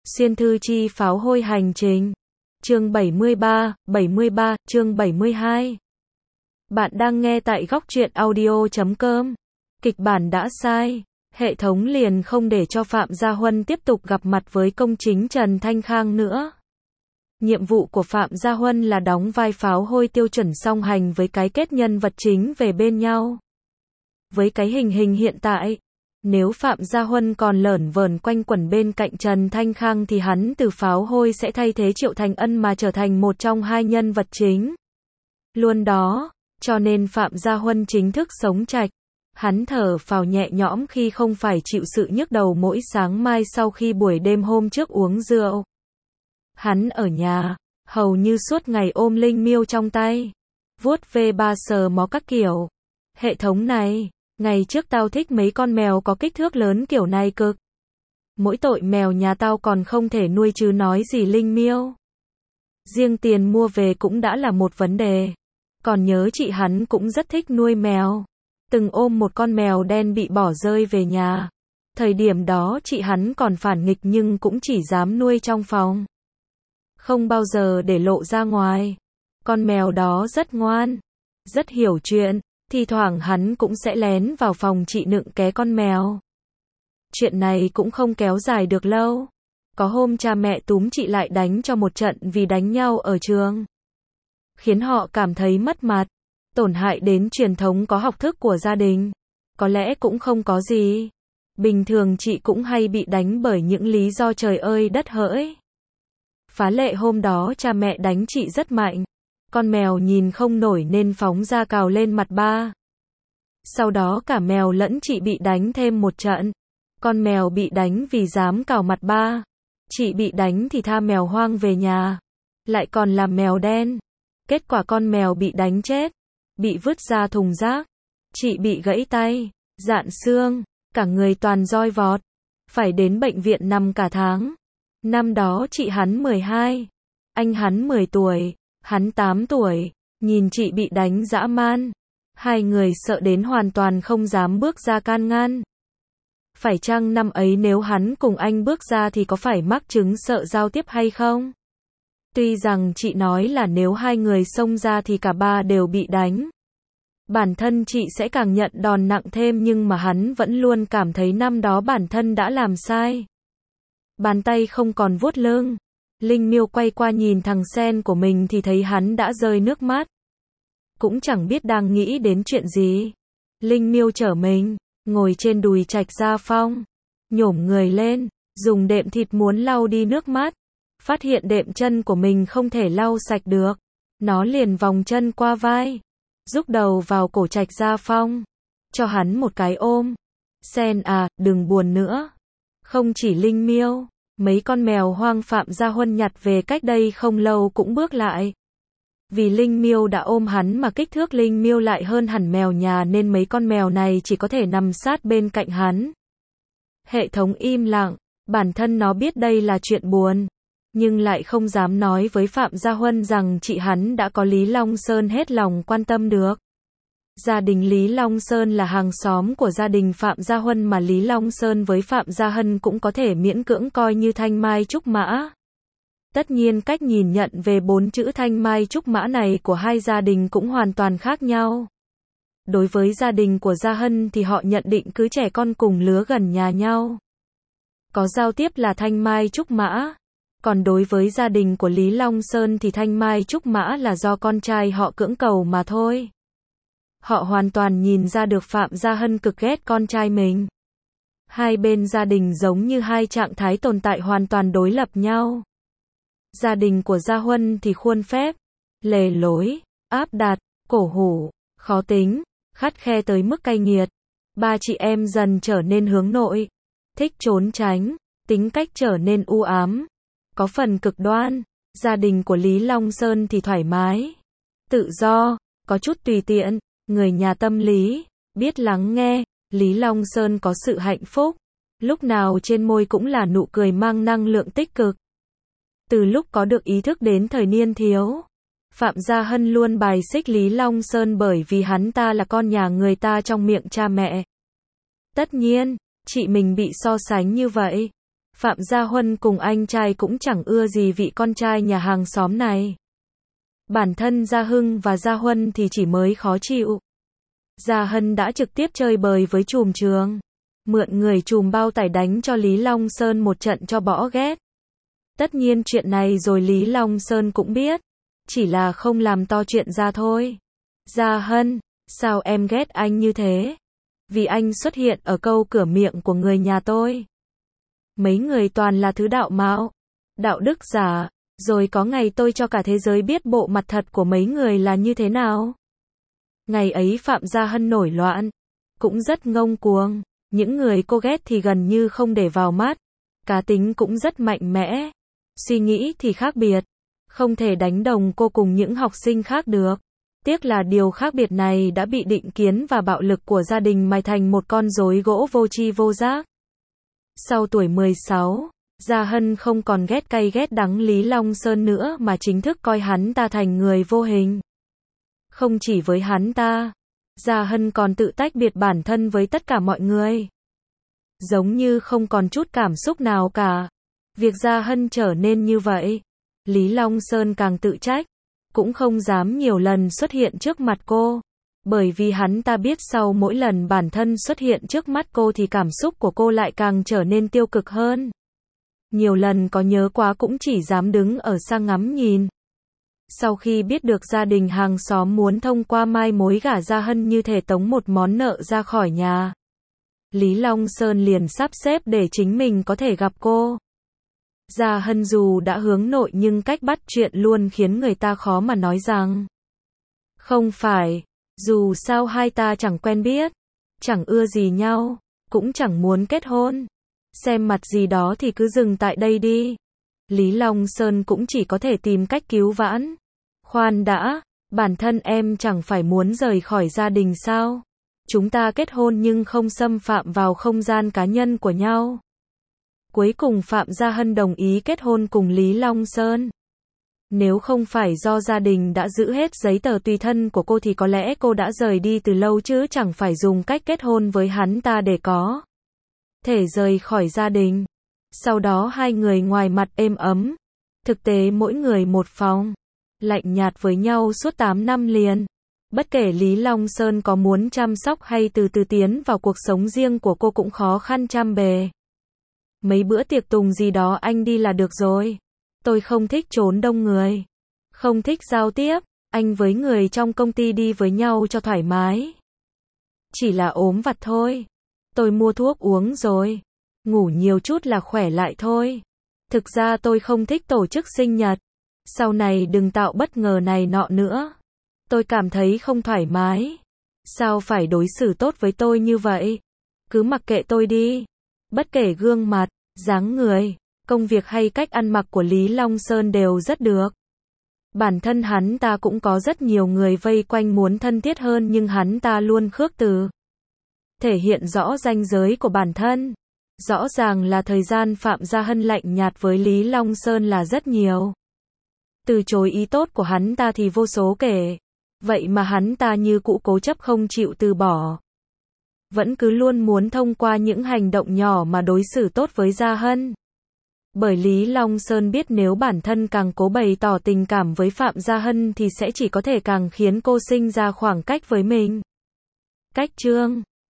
Xuyên thư chi pháo hôi hành trình. Chương 73, chương 72. Bạn đang nghe tại góc truyện audio.com. Kịch bản đã sai. Hệ thống liền không để cho Phạm Gia Huân tiếp tục gặp mặt với công chính Trần Thanh Khang nữa. Nhiệm vụ của Phạm Gia Huân là đóng vai pháo hôi tiêu chuẩn song hành với cái kết nhân vật chính về bên nhau. Với cái hình hiện tại, nếu Phạm Gia Huân còn lởn vởn quanh quẩn bên cạnh Trần Thanh Khang thì hắn từ pháo hôi sẽ thay thế Triệu Thành Ân mà trở thành một trong hai nhân vật chính. Luôn đó, cho nên Phạm Gia Huân chính thức sống chạch. Hắn thở phào nhẹ nhõm khi không phải chịu sự nhức đầu mỗi sáng mai sau khi buổi đêm hôm trước uống rượu. Hắn ở nhà, hầu như suốt ngày ôm Linh Miêu trong tay, vuốt ve ba sờ mó các kiểu. Hệ thống này, ngày trước tao thích mấy con mèo có kích thước lớn kiểu này cực. Mỗi tội mèo nhà tao còn không thể nuôi chứ nói gì Linh Miêu. Riêng tiền mua về cũng đã là một vấn đề. Còn nhớ chị hắn cũng rất thích nuôi mèo. Từng ôm một con mèo đen bị bỏ rơi về nhà. Thời điểm đó chị hắn còn phản nghịch nhưng cũng chỉ dám nuôi trong phòng, không bao giờ để lộ ra ngoài. Con mèo đó rất ngoan, rất hiểu chuyện. Thì thoảng hắn cũng sẽ lén vào phòng chị nựng ké con mèo. Chuyện này cũng không kéo dài được lâu. Có hôm cha mẹ túm chị lại đánh cho một trận vì đánh nhau ở trường, khiến họ cảm thấy mất mặt, tổn hại đến truyền thống có học thức của gia đình. Có lẽ cũng không có gì. Bình thường chị cũng hay bị đánh bởi những lý do trời ơi đất hỡi. Phá lệ hôm đó cha mẹ đánh chị rất mạnh. Con mèo nhìn không nổi nên phóng ra cào lên mặt ba. Sau đó cả mèo lẫn chị bị đánh thêm một trận. Con mèo bị đánh vì dám cào mặt ba. Chị bị đánh thì tha mèo hoang về nhà. Lại còn là mèo đen. Kết quả con mèo bị đánh chết, bị vứt ra thùng rác. Chị bị gãy tay, rạn xương, cả người toàn roi vọt. Phải đến bệnh viện nằm cả tháng. Năm đó chị hắn 12, anh hắn 10 tuổi. Hắn 8 tuổi, nhìn chị bị đánh dã man. Hai người sợ đến hoàn toàn không dám bước ra can ngăn. Phải chăng năm ấy nếu hắn cùng anh bước ra thì có phải mắc chứng sợ giao tiếp hay không? Tuy rằng chị nói là nếu hai người xông ra thì cả ba đều bị đánh, bản thân chị sẽ càng nhận đòn nặng thêm, nhưng mà hắn vẫn luôn cảm thấy năm đó bản thân đã làm sai. Bàn tay không còn vuốt lưng. Linh Miêu quay qua nhìn thằng sen của mình thì thấy hắn đã rơi nước mắt. Cũng chẳng biết đang nghĩ đến chuyện gì. Linh Miêu trở mình, ngồi trên đùi Trạch Gia Phong, nhổm người lên, dùng đệm thịt muốn lau đi nước mắt. Phát hiện đệm chân của mình không thể lau sạch được. Nó liền vòng chân qua vai, rúc đầu vào cổ Trạch Gia Phong, cho hắn một cái ôm. Sen à, đừng buồn nữa. Không chỉ Linh Miêu, mấy con mèo hoang Phạm Gia Huân nhặt về cách đây không lâu cũng bước lại. Vì Linh Miêu đã ôm hắn mà kích thước Linh Miêu lại hơn hẳn mèo nhà nên mấy con mèo này chỉ có thể nằm sát bên cạnh hắn. Hệ thống im lặng, bản thân nó biết đây là chuyện buồn, nhưng lại không dám nói với Phạm Gia Huân rằng chị hắn đã có Lý Long Sơn hết lòng quan tâm được. Gia đình Lý Long Sơn là hàng xóm của gia đình Phạm Gia Huân mà Lý Long Sơn với Phạm Gia Hân cũng có thể miễn cưỡng coi như thanh mai trúc mã. Tất nhiên cách nhìn nhận về 4 chữ thanh mai trúc mã này của hai gia đình cũng hoàn toàn khác nhau. Đối với gia đình của Gia Hân thì họ nhận định cứ trẻ con cùng lứa gần nhà nhau, có giao tiếp là thanh mai trúc mã. Còn đối với gia đình của Lý Long Sơn thì thanh mai trúc mã là do con trai họ cưỡng cầu mà thôi. Họ hoàn toàn nhìn ra được Phạm Gia Hân cực ghét con trai mình. Hai bên gia đình giống như hai trạng thái tồn tại hoàn toàn đối lập nhau. Gia đình của Gia Huân thì khuôn phép, lề lối, áp đặt, cổ hủ, khó tính, khắt khe tới mức cay nghiệt. Ba chị em dần trở nên hướng nội, thích trốn tránh, tính cách trở nên u ám, có phần cực đoan. Gia đình của Lý Long Sơn thì thoải mái, tự do, có chút tùy tiện. Người nhà tâm lý, biết lắng nghe. Lý Long Sơn có sự hạnh phúc, lúc nào trên môi cũng là nụ cười mang năng lượng tích cực. Từ lúc có được ý thức đến thời niên thiếu, Phạm Gia Hân luôn bài xích Lý Long Sơn bởi vì hắn ta là con nhà người ta trong miệng cha mẹ. Tất nhiên, chị mình bị so sánh như vậy. Phạm Gia Huân cùng anh trai cũng chẳng ưa gì vị con trai nhà hàng xóm này. Bản thân Gia Hưng và Gia Huân thì chỉ mới khó chịu. Gia Hân đã trực tiếp chơi bời với trùm trường. Mượn người trùm bao tải đánh cho Lý Long Sơn một trận cho bỏ ghét. Tất nhiên chuyện này rồi Lý Long Sơn cũng biết. Chỉ là không làm to chuyện ra thôi. Gia Hân, sao em ghét anh như thế? Vì anh xuất hiện ở câu cửa miệng của người nhà tôi. Mấy người toàn là thứ đạo mạo, đạo đức giả, rồi có ngày tôi cho cả thế giới biết bộ mặt thật của mấy người là như thế nào. Ngày ấy Phạm Gia Hân nổi loạn, cũng rất ngông cuồng, những người cô ghét thì gần như không để vào mắt, cá tính cũng rất mạnh mẽ, suy nghĩ thì khác biệt, không thể đánh đồng cô cùng những học sinh khác được. Tiếc là điều khác biệt này đã bị định kiến và bạo lực của gia đình mài thành một con rối gỗ vô tri vô giác. Sau tuổi 16, Gia Hân không còn ghét cay ghét đắng Lý Long Sơn nữa mà chính thức coi hắn ta thành người vô hình. Không chỉ với hắn ta, Gia Hân còn tự tách biệt bản thân với tất cả mọi người. Giống như không còn chút cảm xúc nào cả. Việc Gia Hân trở nên như vậy, Lý Long Sơn càng tự trách, cũng không dám nhiều lần xuất hiện trước mặt cô. Bởi vì hắn ta biết sau mỗi lần bản thân xuất hiện trước mắt cô thì cảm xúc của cô lại càng trở nên tiêu cực hơn. Nhiều lần có nhớ quá cũng chỉ dám đứng ở xa ngắm nhìn. Sau khi biết được gia đình hàng xóm muốn thông qua mai mối gả Gia Hân như thể tống một món nợ ra khỏi nhà, Lý Long Sơn liền sắp xếp để chính mình có thể gặp cô. Gia Hân dù đã hướng nội nhưng cách bắt chuyện luôn khiến người ta khó mà nói rằng không phải. Dù sao hai ta chẳng quen biết, chẳng ưa gì nhau, cũng chẳng muốn kết hôn. Xem mặt gì đó thì cứ dừng tại đây đi. Lý Long Sơn cũng chỉ có thể tìm cách cứu vãn. Khoan đã, bản thân em chẳng phải muốn rời khỏi gia đình sao? Chúng ta kết hôn nhưng không xâm phạm vào không gian cá nhân của nhau. Cuối cùng Phạm Gia Hân đồng ý kết hôn cùng Lý Long Sơn. Nếu không phải do gia đình đã giữ hết giấy tờ tùy thân của cô thì có lẽ cô đã rời đi từ lâu chứ chẳng phải dùng cách kết hôn với hắn ta để có thể rời khỏi gia đình. Sau đó hai người ngoài mặt êm ấm, thực tế mỗi người một phòng, lạnh nhạt với nhau suốt 8 năm liền. Bất kể Lý Long Sơn có muốn chăm sóc hay từ từ tiến vào cuộc sống riêng của cô cũng khó khăn trăm bề. Mấy bữa tiệc tùng gì đó anh đi là được rồi. Tôi không thích trốn đông người, không thích giao tiếp, anh với người trong công ty đi với nhau cho thoải mái. Chỉ là ốm vặt thôi. Tôi mua thuốc uống rồi, ngủ nhiều chút là khỏe lại thôi. Thực ra tôi không thích tổ chức sinh nhật. Sau này đừng tạo bất ngờ này nọ nữa. Tôi cảm thấy không thoải mái. Sao phải đối xử tốt với tôi như vậy? Cứ mặc kệ tôi đi. Bất kể gương mặt, dáng người, công việc hay cách ăn mặc của Lý Long Sơn đều rất được. Bản thân hắn ta cũng có rất nhiều người vây quanh muốn thân thiết hơn nhưng hắn ta luôn khước từ. Thể hiện rõ ranh giới của bản thân. Rõ ràng là thời gian Phạm Gia Hân lạnh nhạt với Lý Long Sơn là rất nhiều. Từ chối ý tốt của hắn ta thì vô số kể. Vậy mà hắn ta như cũ cố chấp không chịu từ bỏ. Vẫn cứ luôn muốn thông qua những hành động nhỏ mà đối xử tốt với Gia Hân. Bởi Lý Long Sơn biết nếu bản thân càng cố bày tỏ tình cảm với Phạm Gia Hân thì sẽ chỉ có thể càng khiến cô sinh ra khoảng cách với mình. Cách chương